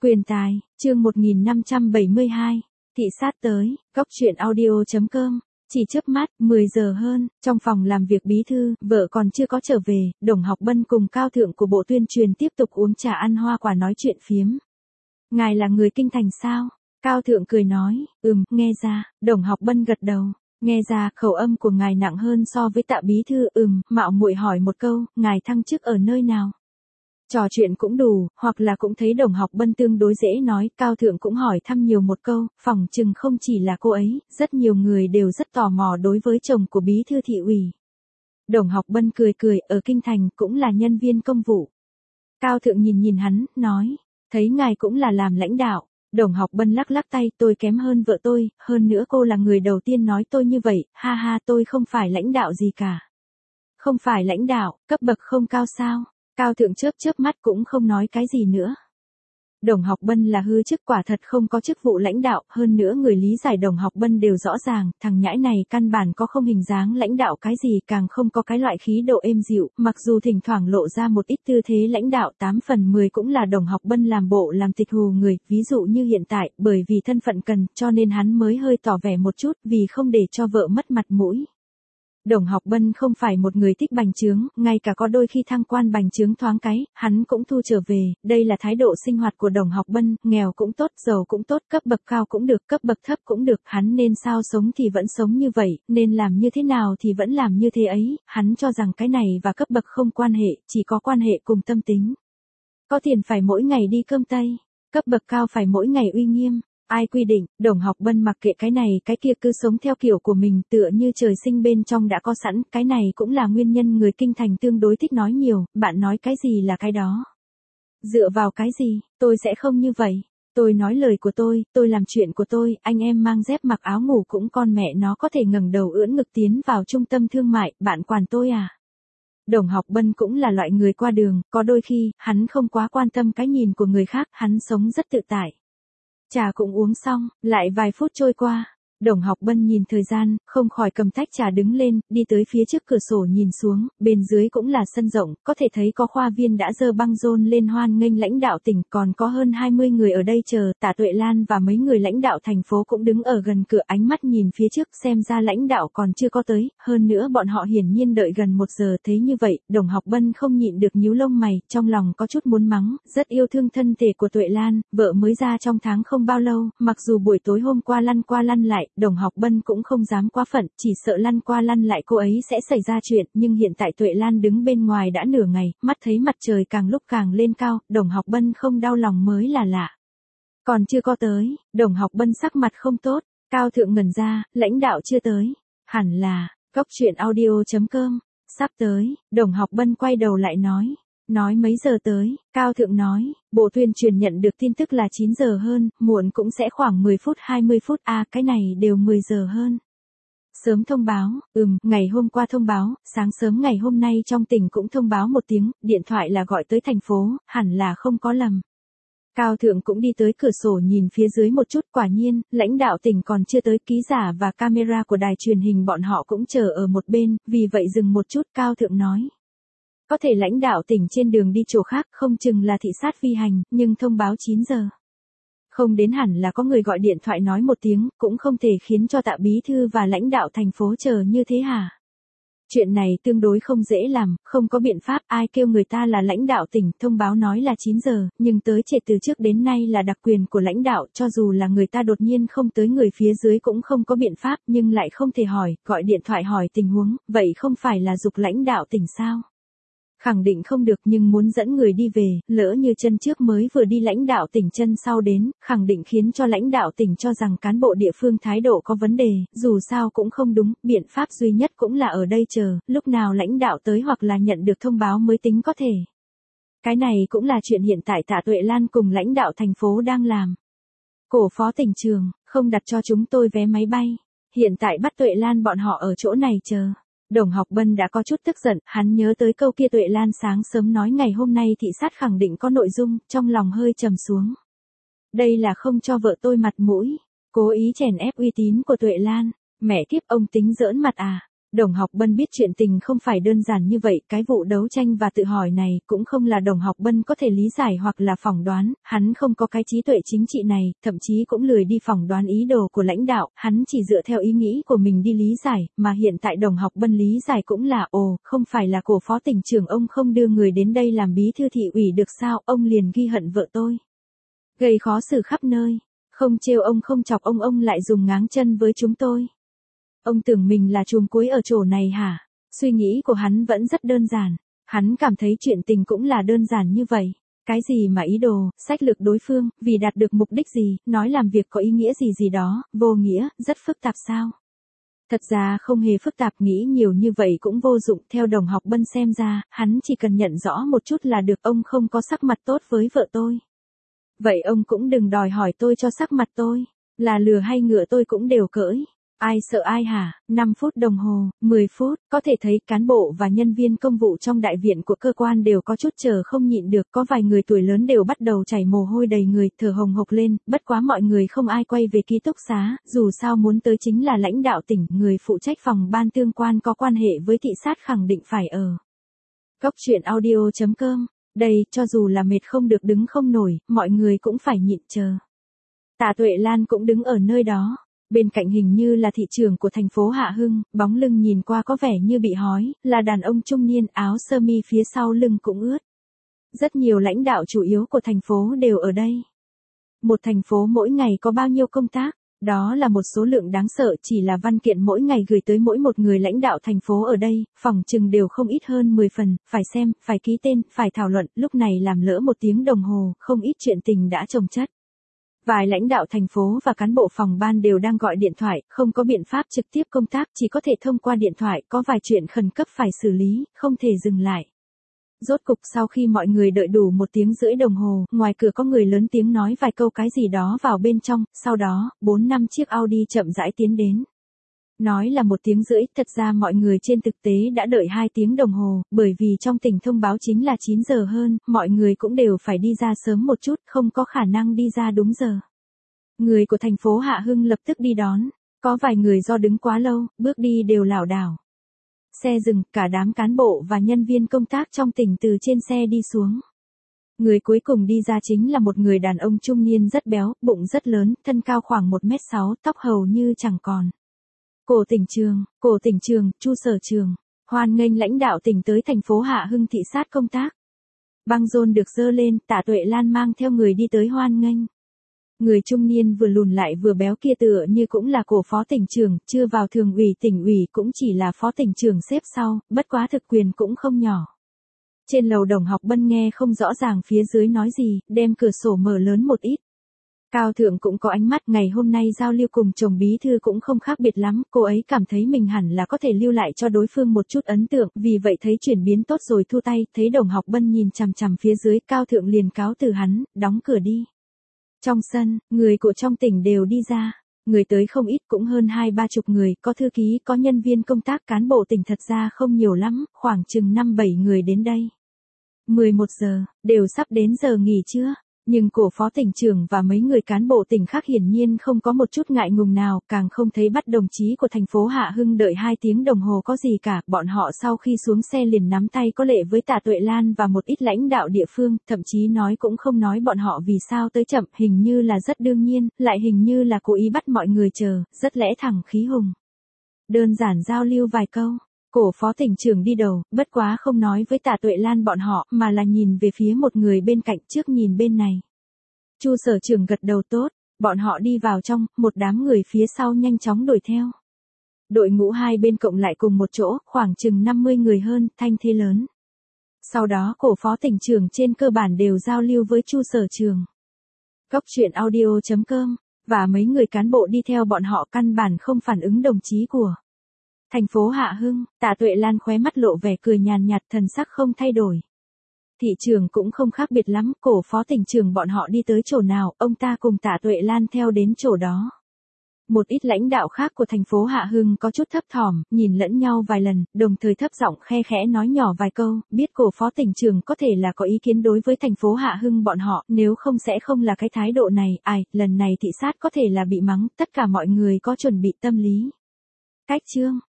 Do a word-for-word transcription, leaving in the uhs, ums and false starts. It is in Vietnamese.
Quyền tài, chương một nghìn năm trăm bảy mươi hai, thị sát tới, góc truyện audio.com. Chỉ chớp mắt, mười giờ hơn, trong phòng làm việc bí thư, vợ còn chưa có trở về, Đồng Học Bân cùng cao thượng của Bộ Tuyên truyền tiếp tục uống trà ăn hoa quả nói chuyện phiếm. Ngài là người kinh thành sao? Cao thượng cười nói, ừm, nghe ra, Đồng Học Bân gật đầu. Nghe ra, khẩu âm của ngài nặng hơn so với Tạ bí thư, ừm, mạo muội hỏi một câu, ngài thăng chức ở nơi nào? Trò chuyện cũng đủ, hoặc là cũng thấy Đồng Học Bân tương đối dễ nói, cao thượng cũng hỏi thăm nhiều một câu, phỏng chừng không chỉ là cô ấy, rất nhiều người đều rất tò mò đối với chồng của bí thư thị ủy. Đồng Học Bân cười cười, ở kinh thành cũng là nhân viên công vụ. Cao thượng nhìn nhìn hắn, nói, thấy ngài cũng là làm lãnh đạo. Đồng Học Bân lắc lắc tay, tôi kém hơn vợ tôi, hơn nữa cô là người đầu tiên nói tôi như vậy, ha ha, tôi không phải lãnh đạo gì cả. Không phải lãnh đạo, cấp bậc không cao sao? Cao thượng chớp chớp mắt cũng không nói cái gì nữa. Đồng Học Bân là hư chức, quả thật không có chức vụ lãnh đạo, hơn nữa người lý giải Đồng Học Bân đều rõ ràng, thằng nhãi này căn bản có không hình dáng lãnh đạo cái gì, càng không có cái loại khí độ êm dịu, mặc dù thỉnh thoảng lộ ra một ít tư thế lãnh đạo, tám phần mười cũng là Đồng Học Bân làm bộ làm tịch hù người, ví dụ như hiện tại, bởi vì thân phận cần, cho nên hắn mới hơi tỏ vẻ một chút, vì không để cho vợ mất mặt mũi. Đồng Học Bân không phải một người thích bành trướng, ngay cả có đôi khi thăng quan bành trướng thoáng cái, hắn cũng thu trở về, đây là thái độ sinh hoạt của Đồng Học Bân, nghèo cũng tốt, giàu cũng tốt, cấp bậc cao cũng được, cấp bậc thấp cũng được, hắn nên sao sống thì vẫn sống như vậy, nên làm như thế nào thì vẫn làm như thế ấy, hắn cho rằng cái này và cấp bậc không quan hệ, chỉ có quan hệ cùng tâm tính. Có tiền phải mỗi ngày đi cơm tây, cấp bậc cao phải mỗi ngày uy nghiêm. Ai quy định, Đồng Học Bân mặc kệ cái này cái kia cứ sống theo kiểu của mình tựa như trời sinh bên trong đã có sẵn, cái này cũng là nguyên nhân người kinh thành tương đối thích nói nhiều, bạn nói cái gì là cái đó. Dựa vào cái gì, tôi sẽ không như vậy. Tôi nói lời của tôi, tôi làm chuyện của tôi, anh em mang dép mặc áo ngủ cũng con mẹ nó có thể ngẩng đầu ưỡn ngực tiến vào trung tâm thương mại, bạn quản tôi à? Đồng Học Bân cũng là loại người qua đường, có đôi khi, hắn không quá quan tâm cái nhìn của người khác, hắn sống rất tự tại. Trà cũng uống xong, lại vài phút trôi qua. Đồng Học Bân nhìn thời gian, không khỏi cầm tách trà đứng lên, đi tới phía trước cửa sổ nhìn xuống, bên dưới cũng là sân rộng, có thể thấy có khoa viên đã dơ băng rôn lên hoan nghênh lãnh đạo tỉnh, còn có hơn hai mươi người ở đây chờ, Tạ Tuệ Lan và mấy người lãnh đạo thành phố cũng đứng ở gần cửa, ánh mắt nhìn phía trước, xem ra lãnh đạo còn chưa có tới, hơn nữa bọn họ hiển nhiên đợi gần một giờ, thấy như vậy, Đồng Học Bân không nhịn được nhíu lông mày, trong lòng có chút muốn mắng, rất yêu thương thân thể của Tuệ Lan, vợ mới ra trong tháng không bao lâu, mặc dù buổi tối hôm qua lăn qua lăn lại, Đồng Học Bân cũng không dám quá phận, chỉ sợ lăn qua lăn lại cô ấy sẽ xảy ra chuyện, nhưng hiện tại Tuệ Lan đứng bên ngoài đã nửa ngày, mắt thấy mặt trời càng lúc càng lên cao, Đồng Học Bân không đau lòng mới là lạ. Còn chưa có tới, Đồng Học Bân sắc mặt không tốt, cao thượng ngẩn ra, lãnh đạo chưa tới, hẳn là, góc truyện audio.com, sắp tới, Đồng Học Bân quay đầu lại nói. Nói mấy giờ tới, cao thượng nói, Bộ Tuyên truyền nhận được tin tức là chín giờ hơn, muộn cũng sẽ khoảng mười phút hai mươi phút, à cái này đều mười giờ hơn. Sớm thông báo, ừm, ngày hôm qua thông báo, sáng sớm ngày hôm nay trong tỉnh cũng thông báo một tiếng, điện thoại là gọi tới thành phố, hẳn là không có lầm. Cao thượng cũng đi tới cửa sổ nhìn phía dưới một chút, quả nhiên, lãnh đạo tỉnh còn chưa tới, ký giả và camera của đài truyền hình bọn họ cũng chờ ở một bên, vì vậy dừng một chút, cao thượng nói. Có thể lãnh đạo tỉnh trên đường đi chỗ khác, không chừng là thị sát vi hành, nhưng thông báo chín giờ. Không đến hẳn là có người gọi điện thoại nói một tiếng, cũng không thể khiến cho Tạ bí thư và lãnh đạo thành phố chờ như thế hả? Chuyện này tương đối không dễ làm, không có biện pháp, ai kêu người ta là lãnh đạo tỉnh, thông báo nói là chín giờ, nhưng tới trễ từ trước đến nay là đặc quyền của lãnh đạo, cho dù là người ta đột nhiên không tới người phía dưới cũng không có biện pháp, nhưng lại không thể hỏi, gọi điện thoại hỏi tình huống, vậy không phải là giục lãnh đạo tỉnh sao? Khẳng định không được, nhưng muốn dẫn người đi về, lỡ như chân trước mới vừa đi lãnh đạo tỉnh chân sau đến, khẳng định khiến cho lãnh đạo tỉnh cho rằng cán bộ địa phương thái độ có vấn đề, dù sao cũng không đúng, biện pháp duy nhất cũng là ở đây chờ, lúc nào lãnh đạo tới hoặc là nhận được thông báo mới tính có thể. Cái này cũng là chuyện hiện tại Tạ Tuệ Lan cùng lãnh đạo thành phố đang làm. Cổ phó tỉnh trường, không đặt cho chúng tôi vé máy bay, hiện tại bắt Tuệ Lan bọn họ ở chỗ này chờ. Đồng Học Bân đã có chút tức giận, hắn nhớ tới câu kia Tuệ Lan sáng sớm nói ngày hôm nay thị sát khẳng định có nội dung, trong lòng hơi trầm xuống. Đây là không cho vợ tôi mặt mũi, cố ý chèn ép uy tín của Tuệ Lan, mẹ kiếp ông tính giỡn mặt à, Đồng Học Bân biết chuyện tình không phải đơn giản như vậy, cái vụ đấu tranh và tự hỏi này cũng không là Đồng Học Bân có thể lý giải hoặc là phỏng đoán, hắn không có cái trí tuệ chính trị này, thậm chí cũng lười đi phỏng đoán ý đồ của lãnh đạo, hắn chỉ dựa theo ý nghĩ của mình đi lý giải, mà hiện tại Đồng Học Bân lý giải cũng là, ồ, không phải là cổ phó tỉnh trưởng ông không đưa người đến đây làm bí thư thị ủy được sao, ông liền ghi hận vợ tôi. Gây khó xử khắp nơi, không trêu ông không chọc ông ông lại dùng ngáng chân với chúng tôi. Ông tưởng mình là chùm cuối ở chỗ này hả? Suy nghĩ của hắn vẫn rất đơn giản. Hắn cảm thấy chuyện tình cũng là đơn giản như vậy. Cái gì mà ý đồ, sách lược đối phương, vì đạt được mục đích gì, nói làm việc có ý nghĩa gì gì đó, vô nghĩa, rất phức tạp sao? Thật ra không hề phức tạp, nghĩ nhiều như vậy cũng vô dụng. Theo Đồng Học Bân xem ra, hắn chỉ cần nhận rõ một chút là được, ông không có sắc mặt tốt với vợ tôi. Vậy ông cũng đừng đòi hỏi tôi cho sắc mặt tôi. Là lừa hay ngựa tôi cũng đều cỡi. Ai sợ ai hả? năm phút đồng hồ, mười phút, có thể thấy cán bộ và nhân viên công vụ trong đại viện của cơ quan đều có chút chờ không nhịn được, có vài người tuổi lớn đều bắt đầu chảy mồ hôi đầy người, thở hồng hộc lên, bất quá mọi người không ai quay về ký túc xá, dù sao muốn tới chính là lãnh đạo tỉnh, người phụ trách phòng ban tương quan có quan hệ với thị sát khẳng định phải ở. Góc truyện audio chấm com, đây, cho dù là mệt không được đứng không nổi, mọi người cũng phải nhịn chờ. Tạ Tuệ Lan cũng đứng ở nơi đó. Bên cạnh hình như là thị trưởng của thành phố Hạ Hưng, bóng lưng nhìn qua có vẻ như bị hói, là đàn ông trung niên, áo sơ mi phía sau lưng cũng ướt. Rất nhiều lãnh đạo chủ yếu của thành phố đều ở đây. Một thành phố mỗi ngày có bao nhiêu công tác, đó là một số lượng đáng sợ, chỉ là văn kiện mỗi ngày gửi tới mỗi một người lãnh đạo thành phố ở đây, phòng chừng đều không ít hơn mười phần, phải xem, phải ký tên, phải thảo luận, lúc này làm lỡ một tiếng đồng hồ, không ít chuyện tình đã chồng chất. Vài lãnh đạo thành phố và cán bộ phòng ban đều đang gọi điện thoại, không có biện pháp trực tiếp công tác, chỉ có thể thông qua điện thoại, có vài chuyện khẩn cấp phải xử lý, không thể dừng lại. Rốt cục sau khi mọi người đợi đủ một tiếng rưỡi đồng hồ, ngoài cửa có người lớn tiếng nói vài câu cái gì đó vào bên trong, sau đó, bốn năm chiếc Audi chậm rãi tiến đến. Nói là một tiếng rưỡi, thật ra mọi người trên thực tế đã đợi hai tiếng đồng hồ, bởi vì trong tỉnh thông báo chính là chín giờ hơn, mọi người cũng đều phải đi ra sớm một chút, không có khả năng đi ra đúng giờ. Người của thành phố Hạ Hưng lập tức đi đón, có vài người do đứng quá lâu, bước đi đều lảo đảo. Xe dừng, cả đám cán bộ và nhân viên công tác trong tỉnh từ trên xe đi xuống. Người cuối cùng đi ra chính là một người đàn ông trung niên rất béo, bụng rất lớn, thân cao khoảng một mét sáu, tóc hầu như chẳng còn. Cổ tỉnh trường, cổ tỉnh trường, Chu Sở Trường, hoan nghênh lãnh đạo tỉnh tới thành phố Hạ Hưng thị sát công tác. Băng rôn được dơ lên, Tạ Tuệ Lan mang theo người đi tới hoan nghênh. Người trung niên vừa lùn lại vừa béo kia tựa như cũng là cổ phó tỉnh trường, chưa vào thường ủy tỉnh ủy cũng chỉ là phó tỉnh trường xếp sau, bất quá thực quyền cũng không nhỏ. Trên lầu Đồng Học Bân nghe không rõ ràng phía dưới nói gì, đem cửa sổ mở lớn một ít. Cao Thượng cũng có ánh mắt, ngày hôm nay giao lưu cùng chồng bí thư cũng không khác biệt lắm, cô ấy cảm thấy mình hẳn là có thể lưu lại cho đối phương một chút ấn tượng, vì vậy thấy chuyển biến tốt rồi thu tay, thấy Đồng Học Bân nhìn chằm chằm phía dưới, Cao Thượng liền cáo từ hắn, đóng cửa đi. Trong sân, người của trong tỉnh đều đi ra, người tới không ít cũng hơn hai ba chục người, có thư ký, có nhân viên công tác, cán bộ tỉnh thật ra không nhiều lắm, khoảng chừng năm bảy người đến đây. mười một giờ, đều sắp đến giờ nghỉ trưa. Nhưng cổ phó tỉnh trưởng và mấy người cán bộ tỉnh khác hiển nhiên không có một chút ngại ngùng nào, càng không thấy bắt đồng chí của thành phố Hạ Hưng đợi hai tiếng đồng hồ có gì cả, bọn họ sau khi xuống xe liền nắm tay có lệ với Tạ Tuệ Lan và một ít lãnh đạo địa phương, thậm chí nói cũng không nói bọn họ vì sao tới chậm, hình như là rất đương nhiên, lại hình như là cố ý bắt mọi người chờ, rất lẽ thẳng khí hùng. Đơn giản giao lưu vài câu. Cổ phó tỉnh trưởng đi đầu, bất quá không nói với Tạ Tuệ Lan bọn họ, mà là nhìn về phía một người bên cạnh, trước nhìn bên này. Chu Sở Trường gật đầu tốt, bọn họ đi vào trong, một đám người phía sau nhanh chóng đuổi theo. Đội ngũ hai bên cộng lại cùng một chỗ, khoảng chừng năm mươi người hơn, thanh thế lớn. Sau đó cổ phó tỉnh trưởng trên cơ bản đều giao lưu với Chu Sở Trường. Góc truyện audio chấm com, và mấy người cán bộ đi theo bọn họ căn bản không phản ứng đồng chí của thành phố Hạ Hưng. Tạ Tuệ Lan khóe mắt lộ vẻ cười nhàn nhạt, thần sắc không thay đổi. Thị trường cũng không khác biệt lắm, cổ phó tỉnh trường bọn họ đi tới chỗ nào, ông ta cùng Tạ Tuệ Lan theo đến chỗ đó. Một ít lãnh đạo khác của thành phố Hạ Hưng có chút thấp thỏm, nhìn lẫn nhau vài lần, đồng thời thấp giọng khe khẽ nói nhỏ vài câu, biết cổ phó tỉnh trường có thể là có ý kiến đối với thành phố Hạ Hưng bọn họ, nếu không sẽ không là cái thái độ này, ai, lần này thị sát có thể là bị mắng, tất cả mọi người có chuẩn bị tâm lý. Cách chương